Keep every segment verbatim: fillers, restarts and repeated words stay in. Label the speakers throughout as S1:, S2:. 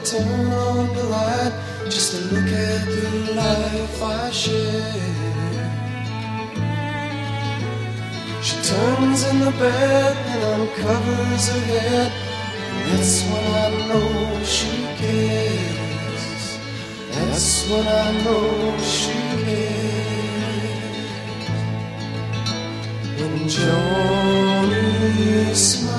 S1: turn on the light just to look at the life I share. She turns in the bed and uncovers her head, and that's when I know she cares. That's when I know she cares. When Joni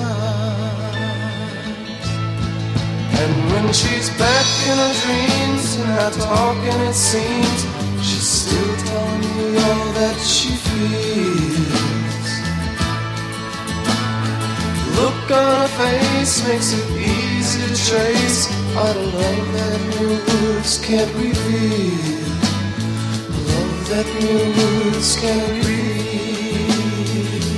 S1: smiles, and when she's back in her dreams and not talking it seems, she's still telling me all that she feels. Look on her face makes it easy to trace all the love that mere words can't reveal. Love that mere words can't reveal.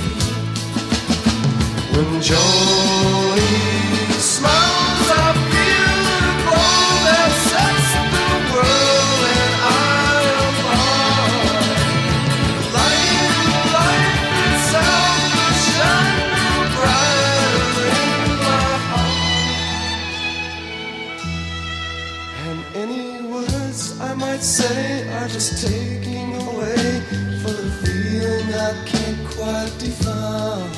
S1: When Joni smiles, I feel the glow that sets the world, and I am mine. Light, life itself will shine brighter in my heart. And any words I might say are just taking away for the feeling I can't quite define.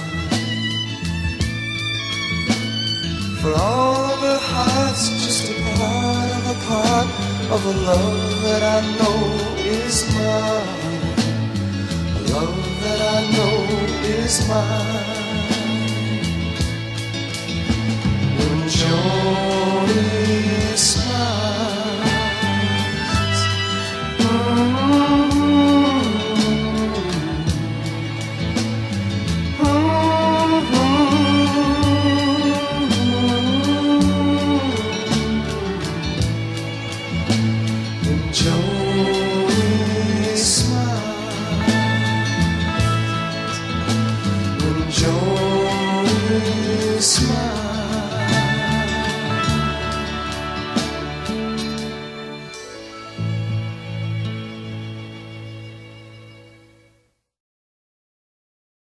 S1: For all of her heart's just a part of a part of a love that I know is mine. A love that I know is mine. When Joni smiles, mm-hmm. Joni smiles. When Joni smiles.